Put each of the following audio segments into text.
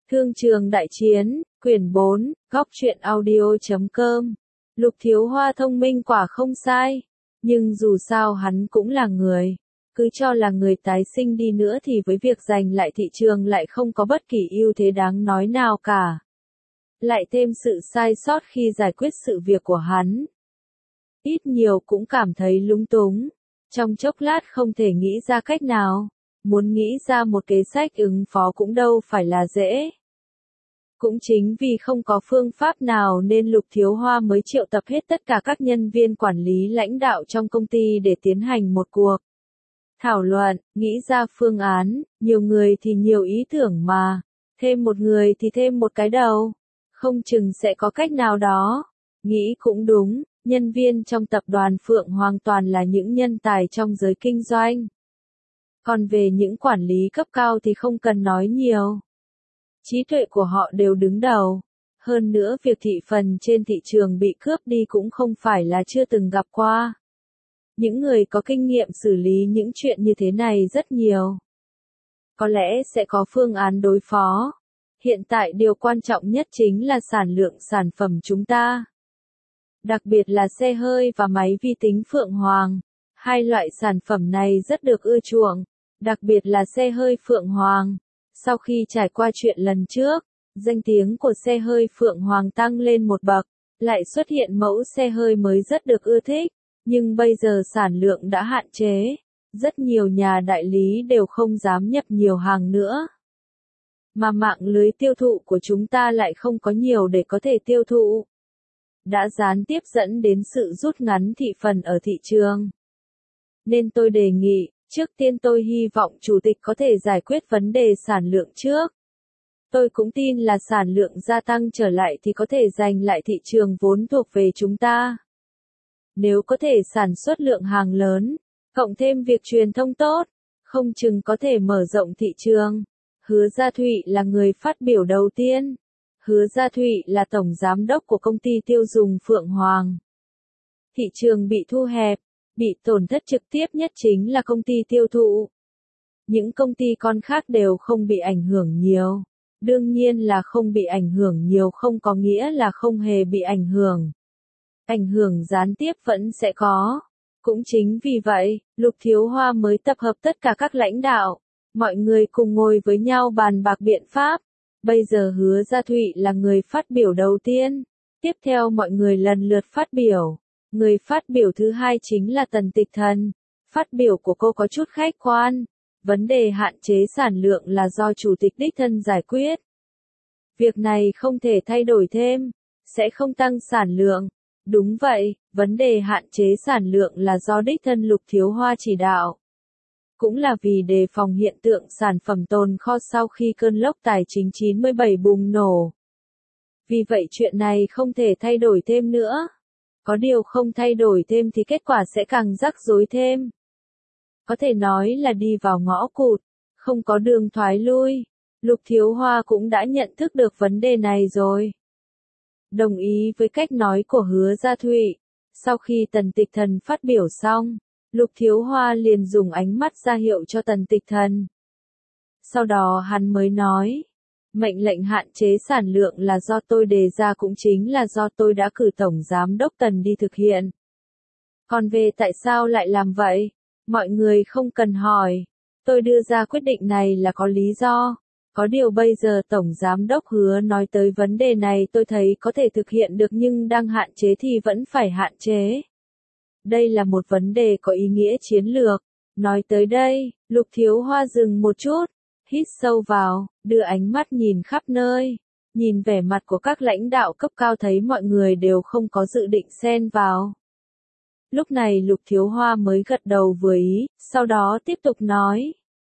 Thương trường đại chiến, quyển 4, góc truyện audio.com. Lục Thiếu Hoa thông minh quả không sai, nhưng dù sao hắn cũng là người. Cứ cho là người tái sinh đi nữa thì với việc giành lại thị trường lại không có bất kỳ ưu thế đáng nói nào cả. Lại thêm sự sai sót khi giải quyết sự việc của hắn. Ít nhiều cũng cảm thấy lúng túng. Trong chốc lát không thể nghĩ ra cách nào. Muốn nghĩ ra một kế sách ứng phó cũng đâu phải là dễ. Cũng chính vì không có phương pháp nào nên Lục Thiếu Hoa mới triệu tập hết tất cả các nhân viên quản lý lãnh đạo trong công ty để tiến hành một cuộc thảo luận, nghĩ ra phương án, nhiều người thì nhiều ý tưởng mà, thêm một người thì thêm một cái đầu, không chừng sẽ có cách nào đó. Nghĩ cũng đúng, nhân viên trong tập đoàn Phượng hoàn toàn là những nhân tài trong giới kinh doanh. Còn về những quản lý cấp cao thì không cần nói nhiều. Trí tuệ của họ đều đứng đầu. Hơn nữa việc thị phần trên thị trường bị cướp đi cũng không phải là chưa từng gặp qua. Những người có kinh nghiệm xử lý những chuyện như thế này rất nhiều. Có lẽ sẽ có phương án đối phó. Hiện tại điều quan trọng nhất chính là sản lượng sản phẩm chúng ta. Đặc biệt là xe hơi và máy vi tính Phượng Hoàng. Hai loại sản phẩm này rất được ưa chuộng. Đặc biệt là xe hơi Phượng Hoàng. Sau khi trải qua chuyện lần trước, danh tiếng của xe hơi Phượng Hoàng tăng lên một bậc, lại xuất hiện mẫu xe hơi mới rất được ưa thích, nhưng bây giờ sản lượng đã hạn chế, rất nhiều nhà đại lý đều không dám nhập nhiều hàng nữa. Mà mạng lưới tiêu thụ của chúng ta lại không có nhiều để có thể tiêu thụ. Đã gián tiếp dẫn đến sự rút ngắn thị phần ở thị trường. Nên tôi đề nghị, trước tiên tôi hy vọng chủ tịch có thể giải quyết vấn đề sản lượng trước. Tôi cũng tin là sản lượng gia tăng trở lại thì có thể giành lại thị trường vốn thuộc về chúng ta. Nếu có thể sản xuất lượng hàng lớn, cộng thêm việc truyền thông tốt, không chừng có thể mở rộng thị trường. Hứa Gia Thụy là người phát biểu đầu tiên. Hứa Gia Thụy là tổng giám đốc của công ty tiêu dùng Phượng Hoàng. Thị trường bị thu hẹp. Bị tổn thất trực tiếp nhất chính là công ty tiêu thụ. Những công ty con khác đều không bị ảnh hưởng nhiều. Đương nhiên là không bị ảnh hưởng nhiều không có nghĩa là không hề bị ảnh hưởng. Ảnh hưởng gián tiếp vẫn sẽ có. Cũng chính vì vậy, Lục Thiếu Hoa mới tập hợp tất cả các lãnh đạo. Mọi người cùng ngồi với nhau bàn bạc biện pháp. Bây giờ Hứa Gia Thụy là người phát biểu đầu tiên. Tiếp theo mọi người lần lượt phát biểu. Người phát biểu thứ hai chính là Tần Tịch Thần. Phát biểu của cô có chút khách quan. Vấn đề hạn chế sản lượng là do chủ tịch đích thân giải quyết. Việc này không thể thay đổi thêm, sẽ không tăng sản lượng. Đúng vậy, vấn đề hạn chế sản lượng là do đích thân Lục Thiếu Hoa chỉ đạo. Cũng là vì đề phòng hiện tượng sản phẩm tồn kho sau khi cơn lốc tài chính 97 bùng nổ. Vì vậy chuyện này không thể thay đổi thêm nữa. Có điều không thay đổi thêm thì kết quả sẽ càng rắc rối thêm. Có thể nói là đi vào ngõ cụt, không có đường thoái lui. Lục Thiếu Hoa cũng đã nhận thức được vấn đề này rồi. Đồng ý với cách nói của Hứa Gia Thụy. Sau khi Tần Tịch Thần phát biểu xong, Lục Thiếu Hoa liền dùng ánh mắt ra hiệu cho Tần Tịch Thần. Sau đó hắn mới nói. Mệnh lệnh hạn chế sản lượng là do tôi đề ra cũng chính là do tôi đã cử Tổng Giám đốc Tần đi thực hiện. Còn về tại sao lại làm vậy, mọi người không cần hỏi. Tôi đưa ra quyết định này là có lý do. Có điều bây giờ Tổng Giám đốc Hứa nói tới vấn đề này tôi thấy có thể thực hiện được nhưng đang hạn chế thì vẫn phải hạn chế. Đây là một vấn đề có ý nghĩa chiến lược. Nói tới đây, Lục Thiếu Hoa dừng một chút. Hít sâu vào, đưa ánh mắt nhìn khắp nơi, nhìn vẻ mặt của các lãnh đạo cấp cao thấy mọi người đều không có dự định xen vào. Lúc này Lục Thiếu Hoa mới gật đầu vừa ý, sau đó tiếp tục nói.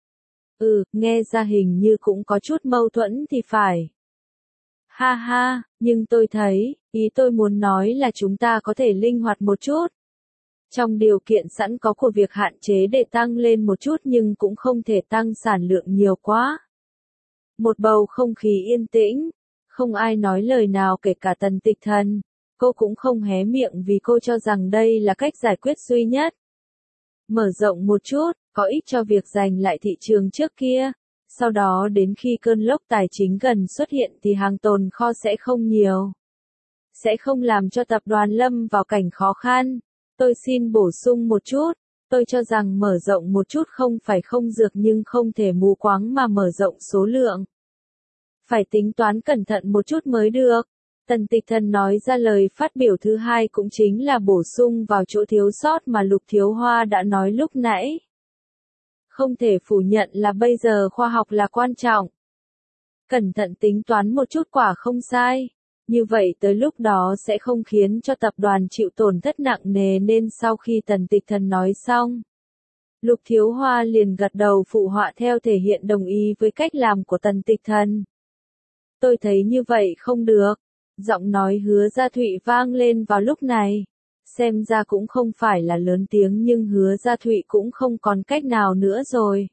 Nghe ra hình như cũng có chút mâu thuẫn thì phải. Ha ha, nhưng tôi thấy, ý tôi muốn nói là chúng ta có thể linh hoạt một chút. Trong điều kiện sẵn có của việc hạn chế để tăng lên một chút nhưng cũng không thể tăng sản lượng nhiều quá. Một bầu không khí yên tĩnh, không ai nói lời nào kể cả Tần Tịch Thần. Cô cũng không hé miệng vì cô cho rằng đây là cách giải quyết duy nhất. Mở rộng một chút, có ích cho việc giành lại thị trường trước kia. Sau đó đến khi cơn lốc tài chính gần xuất hiện thì hàng tồn kho sẽ không nhiều. Sẽ không làm cho tập đoàn lâm vào cảnh khó khăn. Tôi xin bổ sung một chút. Tôi cho rằng mở rộng một chút không phải không dược nhưng không thể mù quáng mà mở rộng số lượng. Phải tính toán cẩn thận một chút mới được. Tần Tịch Thần nói ra lời phát biểu thứ hai cũng chính là bổ sung vào chỗ thiếu sót mà Lục Thiếu Hoa đã nói lúc nãy. Không thể phủ nhận là bây giờ khoa học là quan trọng. Cẩn thận tính toán một chút quả không sai. Như vậy tới lúc đó sẽ không khiến cho tập đoàn chịu tổn thất nặng nề nên sau khi Tần Tịch Thần nói xong. Lục Thiếu Hoa liền gật đầu phụ họa theo thể hiện đồng ý với cách làm của Tần Tịch Thần. Tôi thấy như vậy không được. Giọng nói Hứa Gia Thụy vang lên vào lúc này. Xem ra cũng không phải là lớn tiếng nhưng Hứa Gia Thụy cũng không còn cách nào nữa rồi.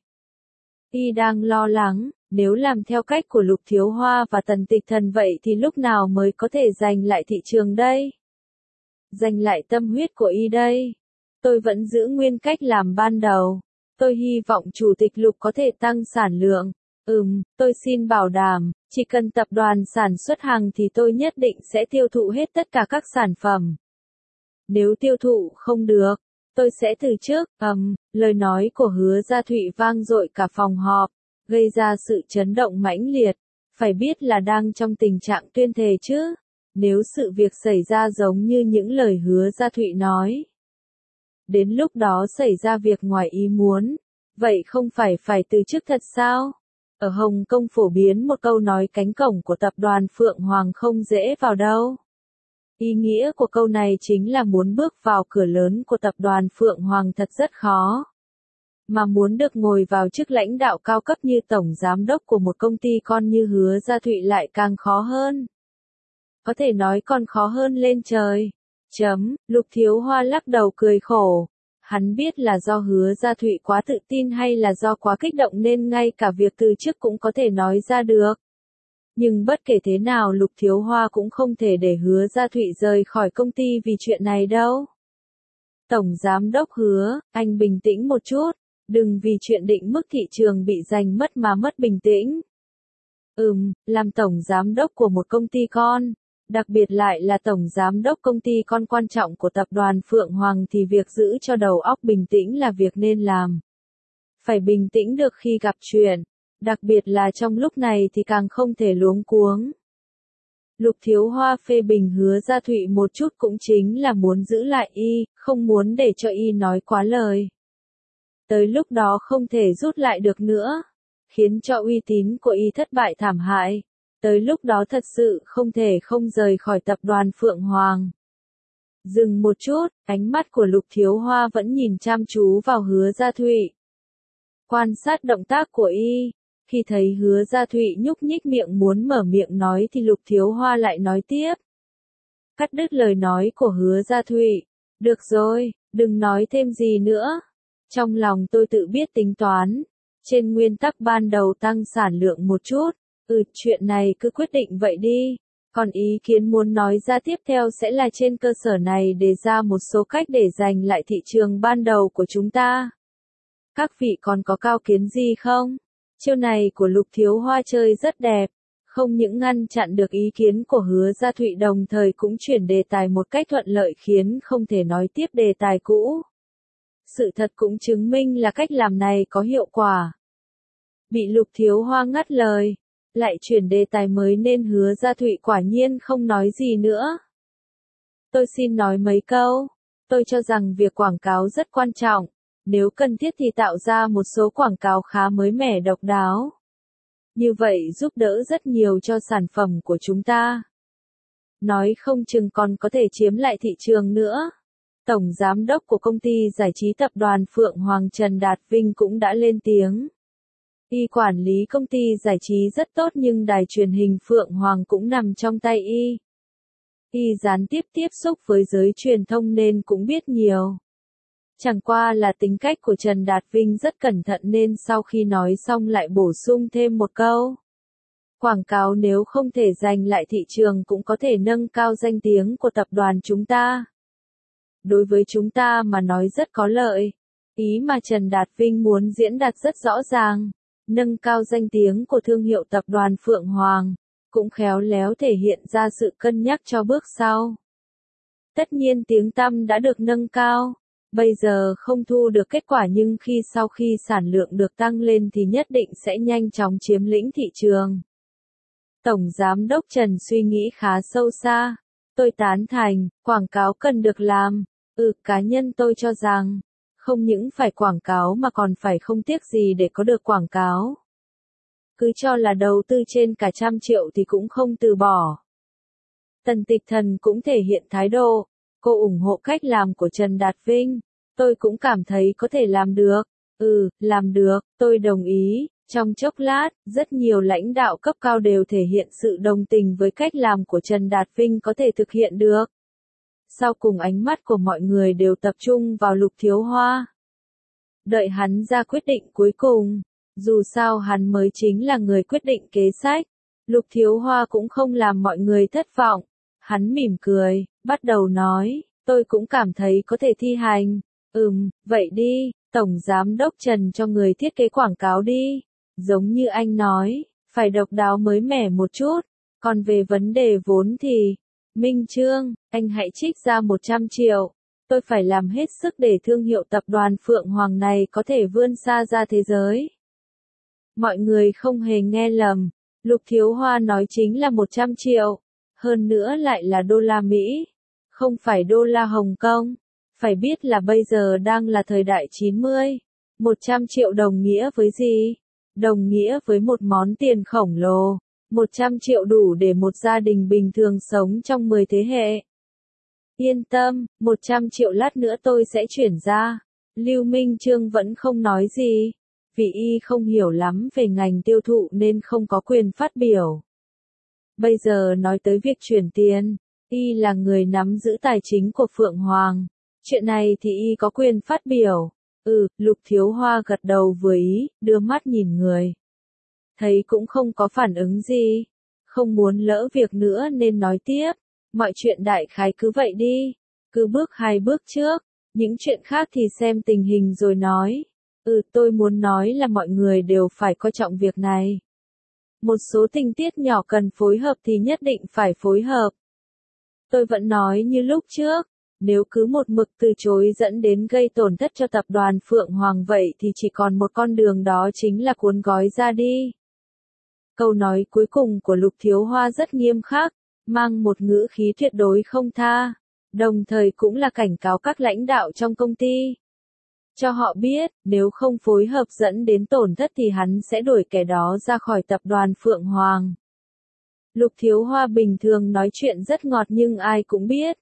Y đang lo lắng, nếu làm theo cách của Lục Thiếu Hoa và Tần Tịch Thần vậy thì lúc nào mới có thể giành lại thị trường đây? Giành lại tâm huyết của Y đây? Tôi vẫn giữ nguyên cách làm ban đầu. Tôi hy vọng Chủ tịch Lục có thể tăng sản lượng. Tôi xin bảo đảm, chỉ cần tập đoàn sản xuất hàng thì tôi nhất định sẽ tiêu thụ hết tất cả các sản phẩm. Nếu tiêu thụ không được, tôi sẽ từ chức. Lời nói của Hứa Gia Thụy vang dội cả phòng họp, gây ra sự chấn động mãnh liệt. Phải biết là đang trong tình trạng tuyên thệ chứ. Nếu sự việc xảy ra giống như những lời Hứa Gia Thụy nói. Đến lúc đó xảy ra việc ngoài ý muốn. Vậy không phải từ chức thật sao? Ở Hồng Kông phổ biến một câu nói cánh cổng của tập đoàn Phượng Hoàng không dễ vào đâu. Ý nghĩa của câu này chính là muốn bước vào cửa lớn của tập đoàn Phượng Hoàng thật rất khó. Mà muốn được ngồi vào chức lãnh đạo cao cấp như tổng giám đốc của một công ty con như Hứa Gia Thụy lại càng khó hơn. Có thể nói còn khó hơn lên trời. Lục Thiếu Hoa lắc đầu cười khổ. Hắn biết là do Hứa Gia Thụy quá tự tin hay là do quá kích động nên ngay cả việc từ chức cũng có thể nói ra được. Nhưng bất kể thế nào Lục Thiếu Hoa cũng không thể để Hứa Gia Thụy rời khỏi công ty vì chuyện này đâu. Tổng Giám đốc Hứa, anh bình tĩnh một chút, đừng vì chuyện định mức thị trường bị giành mất mà mất bình tĩnh. Làm Tổng Giám đốc của một công ty con, đặc biệt lại là Tổng Giám đốc công ty con quan trọng của tập đoàn Phượng Hoàng thì việc giữ cho đầu óc bình tĩnh là việc nên làm. Phải bình tĩnh được khi gặp chuyện. Đặc biệt là trong lúc này thì càng không thể luống cuống. Lục Thiếu Hoa phê bình Hứa Gia Thụy một chút cũng chính là muốn giữ lại Y, không muốn để cho Y nói quá lời. Tới lúc đó không thể rút lại được nữa, khiến cho uy tín của Y thất bại thảm hại. Tới lúc đó thật sự không thể không rời khỏi tập đoàn Phượng Hoàng. Dừng một chút, ánh mắt của Lục Thiếu Hoa vẫn nhìn chăm chú vào Hứa Gia Thụy. Quan sát động tác của Y. Khi thấy Hứa Gia Thụy nhúc nhích miệng muốn mở miệng nói thì Lục Thiếu Hoa lại nói tiếp. Cắt đứt lời nói của Hứa Gia Thụy. Được rồi, đừng nói thêm gì nữa. Trong lòng tôi tự biết tính toán. Trên nguyên tắc ban đầu tăng sản lượng một chút. Chuyện này cứ quyết định vậy đi. Còn ý kiến muốn nói ra tiếp theo sẽ là trên cơ sở này đề ra một số cách để giành lại thị trường ban đầu của chúng ta. Các vị còn có cao kiến gì không? Chiêu này của Lục Thiếu Hoa chơi rất đẹp, không những ngăn chặn được ý kiến của Hứa Gia Thụy đồng thời cũng chuyển đề tài một cách thuận lợi khiến không thể nói tiếp đề tài cũ. Sự thật cũng chứng minh là cách làm này có hiệu quả. Bị Lục Thiếu Hoa ngắt lời, lại chuyển đề tài mới nên Hứa Gia Thụy quả nhiên không nói gì nữa. Tôi xin nói mấy câu. Tôi cho rằng việc quảng cáo rất quan trọng. Nếu cần thiết thì tạo ra một số quảng cáo khá mới mẻ độc đáo. Như vậy giúp đỡ rất nhiều cho sản phẩm của chúng ta. Nói không chừng còn có thể chiếm lại thị trường nữa. Tổng Giám đốc của công ty giải trí tập đoàn Phượng Hoàng Trần Đạt Vinh cũng đã lên tiếng. Y quản lý công ty giải trí rất tốt nhưng đài truyền hình Phượng Hoàng cũng nằm trong tay Y. Y gián tiếp tiếp xúc với giới truyền thông nên cũng biết nhiều. Chẳng qua là tính cách của Trần Đạt Vinh rất cẩn thận nên sau khi nói xong lại bổ sung thêm một câu. Quảng cáo nếu không thể giành lại thị trường cũng có thể nâng cao danh tiếng của tập đoàn chúng ta. Đối với chúng ta mà nói rất có lợi. Ý mà Trần Đạt Vinh muốn diễn đạt rất rõ ràng. nâng cao danh tiếng của thương hiệu tập đoàn Phượng Hoàng, cũng khéo léo thể hiện ra sự cân nhắc cho bước sau. Tất nhiên tiếng tăm đã được nâng cao, bây giờ không thu được kết quả nhưng sau khi sản lượng được tăng lên thì nhất định sẽ nhanh chóng chiếm lĩnh thị trường. Tổng Giám đốc Trần suy nghĩ khá sâu xa. Tôi tán thành, quảng cáo cần được làm. Cá nhân tôi cho rằng, không những phải quảng cáo mà còn phải không tiếc gì để có được quảng cáo. Cứ cho là đầu tư trên cả 100 triệu thì cũng không từ bỏ. Tần Tịch Thần cũng thể hiện thái độ. Cô ủng hộ cách làm của Trần Đạt Vinh. Tôi cũng cảm thấy có thể làm được. Làm được, tôi đồng ý. Trong chốc lát, rất nhiều lãnh đạo cấp cao đều thể hiện sự đồng tình với cách làm của Trần Đạt Vinh có thể thực hiện được. Sau cùng ánh mắt của mọi người đều tập trung vào Lục Thiếu Hoa. Đợi hắn ra quyết định cuối cùng, dù sao hắn mới chính là người quyết định kế sách. Lục Thiếu Hoa cũng không làm mọi người thất vọng. Hắn mỉm cười, bắt đầu nói, tôi cũng cảm thấy có thể thi hành. Vậy đi, Tổng Giám đốc Trần cho người thiết kế quảng cáo đi. Giống như anh nói, phải độc đáo mới mẻ một chút. Còn về vấn đề vốn thì, Minh Trương, anh hãy trích ra 100 triệu. Tôi phải làm hết sức để thương hiệu tập đoàn Phượng Hoàng này có thể vươn xa ra thế giới. Mọi người không hề nghe lầm, Lục Thiếu Hoa nói chính là 100 triệu. Hơn nữa lại là đô la Mỹ, không phải đô la Hồng Kông. Phải biết là bây giờ đang là thời đại 90. 100 triệu đồng nghĩa với gì? Đồng nghĩa với một món tiền khổng lồ. 100 triệu đủ để một gia đình bình thường sống trong 10 thế hệ. Yên tâm, 100 triệu lát nữa tôi sẽ chuyển ra. Lưu Minh Trương vẫn không nói gì, vì y không hiểu lắm về ngành tiêu thụ nên không có quyền phát biểu. Bây giờ nói tới việc chuyển tiền, y là người nắm giữ tài chính của Phượng Hoàng. Chuyện này thì y có quyền phát biểu. Lục Thiếu Hoa gật đầu vừa ý, đưa mắt nhìn người. Thấy cũng không có phản ứng gì. Không muốn lỡ việc nữa nên nói tiếp. Mọi chuyện đại khái cứ vậy đi. Cứ bước 2 bước trước. Những chuyện khác thì xem tình hình rồi nói. Tôi muốn nói là mọi người đều phải coi trọng việc này. Một số tình tiết nhỏ cần phối hợp thì nhất định phải phối hợp. Tôi vẫn nói như lúc trước. Nếu cứ một mực từ chối dẫn đến gây tổn thất cho tập đoàn Phượng Hoàng vậy thì chỉ còn một con đường, đó chính là cuốn gói ra đi. Câu nói cuối cùng của Lục Thiếu Hoa rất nghiêm khắc, mang một ngữ khí tuyệt đối không tha, đồng thời cũng là cảnh cáo các lãnh đạo trong công ty. Cho họ biết, nếu không phối hợp dẫn đến tổn thất thì hắn sẽ đuổi kẻ đó ra khỏi tập đoàn Phượng Hoàng. Lục Thiếu Hoa bình thường nói chuyện rất ngọt nhưng ai cũng biết.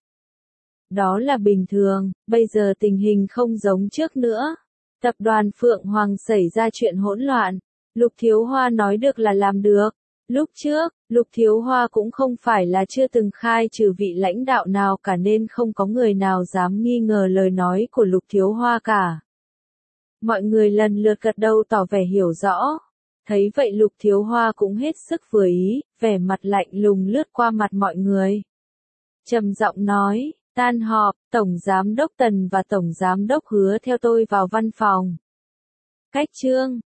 Đó là bình thường, bây giờ tình hình không giống trước nữa. Tập đoàn Phượng Hoàng xảy ra chuyện hỗn loạn. Lục Thiếu Hoa nói được là làm được. Lúc trước, Lục Thiếu Hoa cũng không phải là chưa từng khai trừ vị lãnh đạo nào cả nên không có người nào dám nghi ngờ lời nói của Lục Thiếu Hoa cả. Mọi người lần lượt gật đầu tỏ vẻ hiểu rõ. Thấy vậy Lục Thiếu Hoa cũng hết sức vừa ý, vẻ mặt lạnh lùng lướt qua mặt mọi người. Trầm giọng nói, tan họp, Tổng Giám đốc Tần và Tổng Giám đốc Hứa theo tôi vào văn phòng. Cách chương